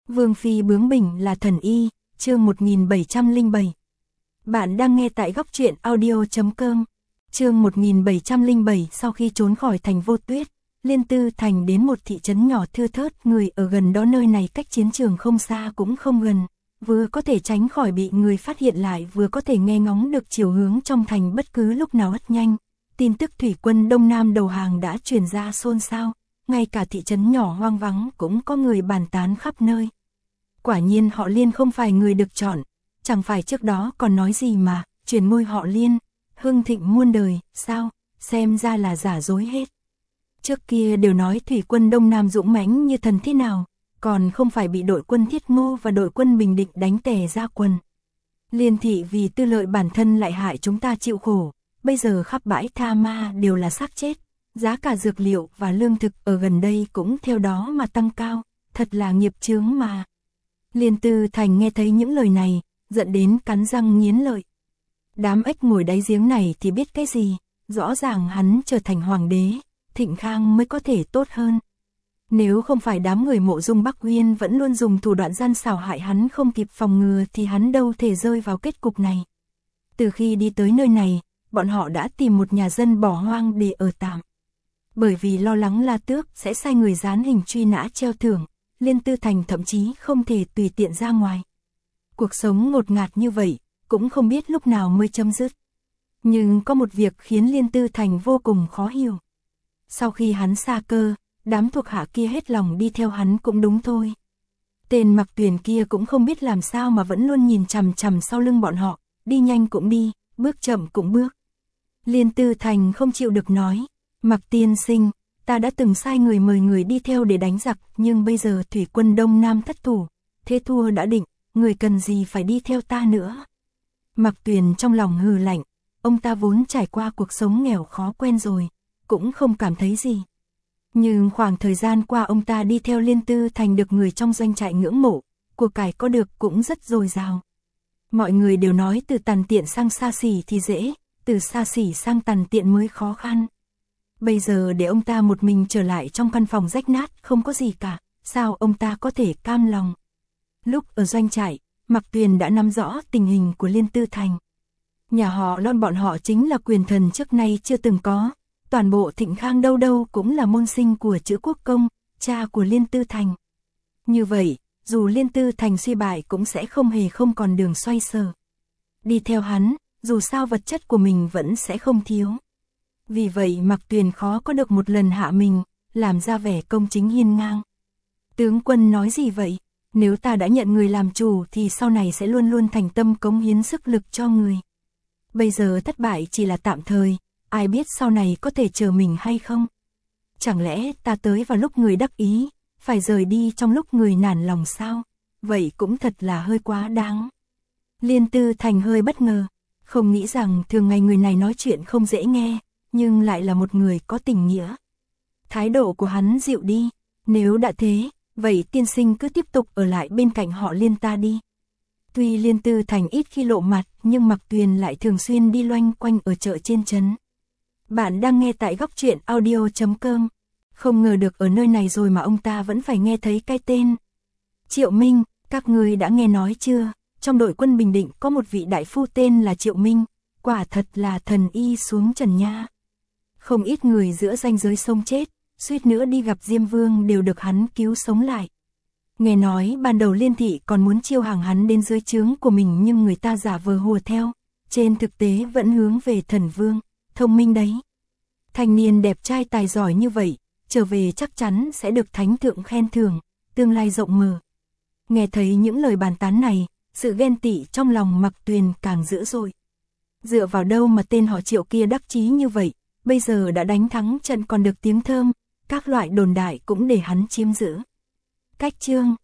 Vương phi bướng bỉnh là thần y, chương 1707. Bạn đang nghe tại góc truyện audio.com. Chương 1707. Sau khi trốn khỏi thành Vô Tuyết, Liên Tư Thành đến một thị trấn nhỏ thưa thớt, người ở gần đó, nơi này cách chiến trường không xa cũng không gần, vừa có thể tránh khỏi bị người phát hiện lại, vừa có thể nghe ngóng được chiều hướng trong thành bất cứ lúc nào. Rất nhanh, tin tức thủy quân Đông Nam đầu hàng đã truyền ra xôn xao, ngay cả thị trấn nhỏ hoang vắng cũng có người bàn tán khắp nơi. Quả nhiên họ Liên không phải người được chọn, chẳng phải trước đó còn nói gì mà, truyền ngôi họ Liên, hưng thịnh muôn đời, sao, xem ra là giả dối hết. Trước kia đều nói thủy quân Đông Nam dũng mãnh như thần thế nào, còn không phải bị đội quân Thiết Ngô và đội quân Bình Định đánh tè ra quần. Liên thị vì tư lợi bản thân lại hại chúng ta chịu khổ, bây giờ khắp bãi Tha Ma đều là xác chết, giá cả dược liệu và lương thực ở gần đây cũng theo đó mà tăng cao, thật là nghiệp chướng mà. Liên Tư Thành nghe thấy những lời này, giận đến cắn răng nghiến lợi. Đám ếch ngồi đáy giếng này thì biết cái gì, rõ ràng hắn trở thành hoàng đế, Thịnh Khang mới có thể tốt hơn. Nếu không phải đám người Mộ Dung Bắc Uyên vẫn luôn dùng thủ đoạn gian xảo hại hắn không kịp phòng ngừa thì hắn đâu thể rơi vào kết cục này. Từ khi đi tới nơi này, bọn họ đã tìm một nhà dân bỏ hoang để ở tạm. Bởi vì lo lắng La Tước sẽ sai người dán hình truy nã treo thưởng, Liên Tư Thành thậm chí không thể tùy tiện ra ngoài. Cuộc sống ngột ngạt như vậy, cũng không biết lúc nào mới chấm dứt. Nhưng có một việc khiến Liên Tư Thành vô cùng khó hiểu. Sau khi hắn xa cơ, đám thuộc hạ kia hết lòng đi theo hắn cũng đúng thôi. Tên Mặc Tuyền kia cũng không biết làm sao mà vẫn luôn nhìn chằm chằm sau lưng bọn họ, đi nhanh cũng đi, bước chậm cũng bước. Liên Tư Thành không chịu được nói, Mặc tiên sinh, ta đã từng sai người mời người đi theo để đánh giặc, nhưng bây giờ thủy quân Đông Nam thất thủ, thế thua đã định, người cần gì phải đi theo ta nữa. Mặc Tuyền trong lòng hừ lạnh, ông ta vốn trải qua cuộc sống nghèo khó quen rồi, cũng không cảm thấy gì. Nhưng khoảng thời gian qua ông ta đi theo Liên Tư Thành được người trong doanh trại ngưỡng mộ, của cải có được cũng rất dồi dào. Mọi người đều nói từ tàn tiện sang xa xỉ thì dễ, từ xa xỉ sang tàn tiện mới khó khăn. Bây giờ để ông ta một mình trở lại trong căn phòng rách nát không có gì cả, sao ông ta có thể cam lòng. Lúc ở doanh trại, Mặc Tuyền đã nắm rõ tình hình của Liên Tư Thành. Nhà họ Lon bọn họ chính là quyền thần trước nay chưa từng có, toàn bộ Thịnh Khang đâu đâu cũng là môn sinh của Chữ Quốc Công, cha của Liên Tư Thành. Như vậy, dù Liên Tư Thành suy bại cũng sẽ không hề không còn đường xoay sở. Đi theo hắn, dù sao vật chất của mình vẫn sẽ không thiếu. Vì vậy Mặc Tuyền khó có được một lần hạ mình, làm ra vẻ công chính hiên ngang. Tướng quân nói gì vậy? Nếu ta đã nhận người làm chủ thì sau này sẽ luôn luôn thành tâm cống hiến sức lực cho người. Bây giờ thất bại chỉ là tạm thời, ai biết sau này có thể chờ mình hay không? Chẳng lẽ ta tới vào lúc người đắc ý, phải rời đi trong lúc người nản lòng sao? Vậy cũng thật là hơi quá đáng. Liên Tư Thành hơi bất ngờ, không nghĩ rằng thường ngày người này nói chuyện không dễ nghe, nhưng lại là một người có tình nghĩa. Thái độ của hắn dịu đi, nếu đã thế, vậy tiên sinh cứ tiếp tục ở lại bên cạnh họ Liên ta đi. Tuy Liên Tư Thành ít khi lộ mặt, nhưng Mặc Tuyền lại thường xuyên đi loanh quanh ở chợ trên trấn. Bạn đang nghe tại góc truyện audio.com. Không ngờ được ở nơi này rồi mà ông ta vẫn phải nghe thấy cái tên. Triệu Minh, các người đã nghe nói chưa? Trong đội quân Bình Định có một vị đại phu tên là Triệu Minh, quả thật là thần y xuống trần nha. Không ít người giữa ranh giới sống chết, suýt nữa đi gặp Diêm Vương đều được hắn cứu sống lại. Nghe nói ban đầu Liên thị còn muốn chiêu hàng hắn đến dưới trướng của mình, nhưng người ta giả vờ hùa theo, trên thực tế vẫn hướng về Thần Vương, thông minh đấy. Thanh niên đẹp trai tài giỏi như vậy, trở về chắc chắn sẽ được thánh thượng khen thưởng, tương lai rộng mở. Nghe thấy những lời bàn tán này, sự ghen tị trong lòng Mặc Tuyền càng dữ dội. Dựa vào đâu mà tên họ Triệu kia đắc chí như vậy, bây giờ đã đánh thắng trận còn được tiếng thơm, các loại đồn đại cũng để hắn chiếm giữ. Cách chương